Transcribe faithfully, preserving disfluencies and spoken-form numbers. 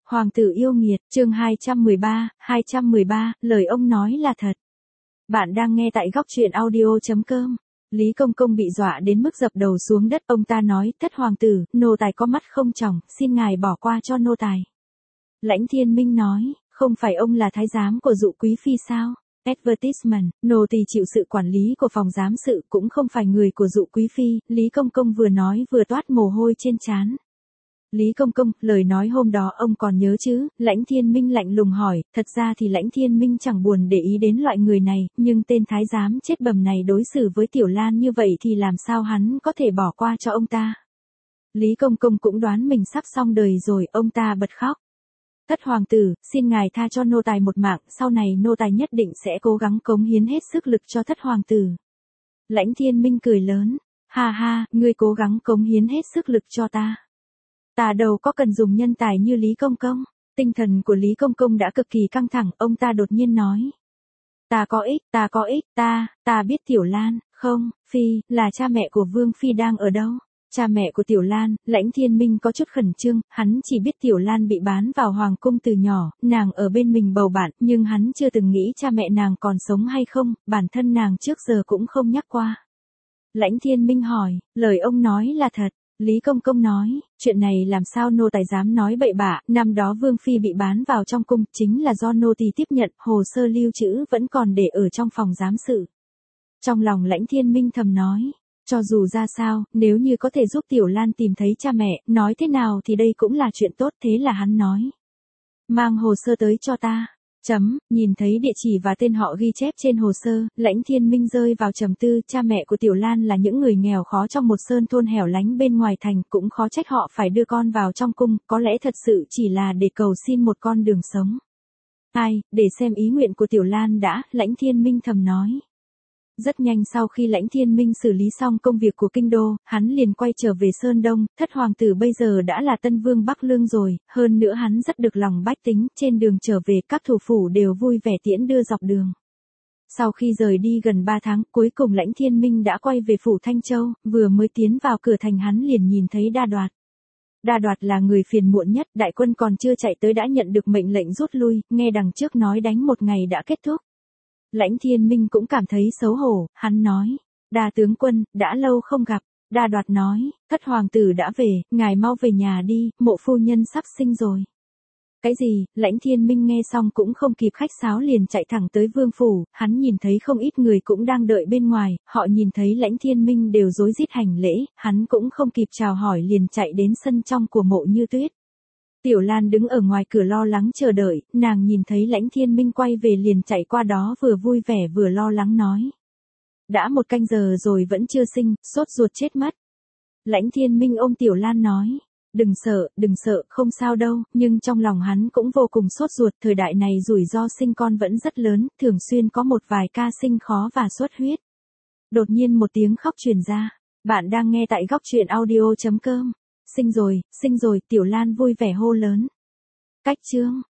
Hoàng tử yêu nghiệt, chương hai trăm mười ba, hai trăm mười ba, lời ông nói là thật. Bạn đang nghe tại góc truyện audio chấm com. Lý Công Công bị dọa đến mức dập đầu xuống đất, ông ta nói, thất hoàng tử, nô tài có mắt không tròng, xin ngài bỏ qua cho nô tài. Lãnh Thiên Minh nói, không phải ông là thái giám của Dụ Quý Phi sao? Advertisement, nô tỳ chịu sự quản lý của phòng giám sự, cũng không phải người của Dụ Quý Phi. Lý Công Công vừa nói vừa toát mồ hôi trên trán. Lý Công Công, lời nói hôm đó ông còn nhớ chứ? Lãnh Thiên Minh lạnh lùng hỏi, thật ra thì Lãnh Thiên Minh chẳng buồn để ý đến loại người này, nhưng tên thái giám chết bầm này đối xử với Tiểu Lan như vậy thì làm sao hắn có thể bỏ qua cho ông ta? Lý Công Công cũng đoán mình sắp xong đời rồi, ông ta bật khóc. Thất hoàng tử, xin ngài tha cho nô tài một mạng, sau này nô tài nhất định sẽ cố gắng cống hiến hết sức lực cho thất hoàng tử. Lãnh Thiên Minh cười lớn, ha ha, ngươi cố gắng cống hiến hết sức lực cho ta. Ta đâu có cần dùng nhân tài như Lý Công Công. Tinh thần của Lý Công Công đã cực kỳ căng thẳng, ông ta đột nhiên nói. Ta có ích, ta có ích, ta, ta biết Tiểu Lan, không, Phi, là cha mẹ của Vương Phi đang ở đâu? Cha mẹ của Tiểu Lan, Lãnh Thiên Minh có chút khẩn trương, hắn chỉ biết Tiểu Lan bị bán vào hoàng cung từ nhỏ, nàng ở bên mình bầu bạn, nhưng hắn chưa từng nghĩ cha mẹ nàng còn sống hay không, bản thân nàng trước giờ cũng không nhắc qua. Lãnh Thiên Minh hỏi, lời ông nói là thật. Lý Công Công nói, chuyện này làm sao nô tài dám nói bậy bạ, năm đó Vương Phi bị bán vào trong cung, chính là do nô tỳ tiếp nhận, hồ sơ lưu trữ vẫn còn để ở trong phòng giám sự. Trong lòng Lãnh Thiên Minh thầm nói, cho dù ra sao, nếu như có thể giúp Tiểu Lan tìm thấy cha mẹ, nói thế nào thì đây cũng là chuyện tốt, thế là hắn nói. Mang hồ sơ tới cho ta. Chấm, nhìn thấy địa chỉ và tên họ ghi chép trên hồ sơ, Lãnh Thiên Minh rơi vào trầm tư, cha mẹ của Tiểu Lan là những người nghèo khó trong một sơn thôn hẻo lánh bên ngoài thành, cũng khó trách họ phải đưa con vào trong cung, có lẽ thật sự chỉ là để cầu xin một con đường sống. Ai, để xem ý nguyện của Tiểu Lan đã, Lãnh Thiên Minh thầm nói. Rất nhanh sau khi Lãnh Thiên Minh xử lý xong công việc của kinh đô, hắn liền quay trở về Sơn Đông, thất hoàng tử bây giờ đã là Tân Vương Bắc Lương rồi, hơn nữa hắn rất được lòng bách tính, trên đường trở về các thủ phủ đều vui vẻ tiễn đưa dọc đường. Sau khi rời đi gần ba tháng, cuối cùng Lãnh Thiên Minh đã quay về phủ Thanh Châu, vừa mới tiến vào cửa thành hắn liền nhìn thấy Đa Đoạt. Đa Đoạt là người phiền muộn nhất, đại quân còn chưa chạy tới đã nhận được mệnh lệnh rút lui, nghe đằng trước nói đánh một ngày đã kết thúc. Lãnh Thiên Minh cũng cảm thấy xấu hổ, hắn nói, Đa tướng quân, đã lâu không gặp. Đa Đoạt nói, thất hoàng tử đã về, ngài mau về nhà đi, mộ phu nhân sắp sinh rồi. Cái gì? Lãnh Thiên Minh nghe xong cũng không kịp khách sáo liền chạy thẳng tới vương phủ, hắn nhìn thấy không ít người cũng đang đợi bên ngoài, họ nhìn thấy Lãnh Thiên Minh đều rối rít hành lễ, hắn cũng không kịp chào hỏi liền chạy đến sân trong của Mộ Như Tuyết. Tiểu Lan đứng ở ngoài cửa lo lắng chờ đợi, nàng nhìn thấy Lãnh Thiên Minh quay về liền chạy qua đó vừa vui vẻ vừa lo lắng nói. Đã một canh giờ rồi vẫn chưa sinh, sốt ruột chết mất. Lãnh Thiên Minh ôm Tiểu Lan nói. Đừng sợ, đừng sợ, không sao đâu, nhưng trong lòng hắn cũng vô cùng sốt ruột, thời đại này rủi ro sinh con vẫn rất lớn, thường xuyên có một vài ca sinh khó và xuất huyết. Đột nhiên một tiếng khóc truyền ra. Bạn đang nghe tại góc truyện audio chấm com. Sinh rồi, sinh rồi, Tiểu Lan vui vẻ hô lớn. Cách chương.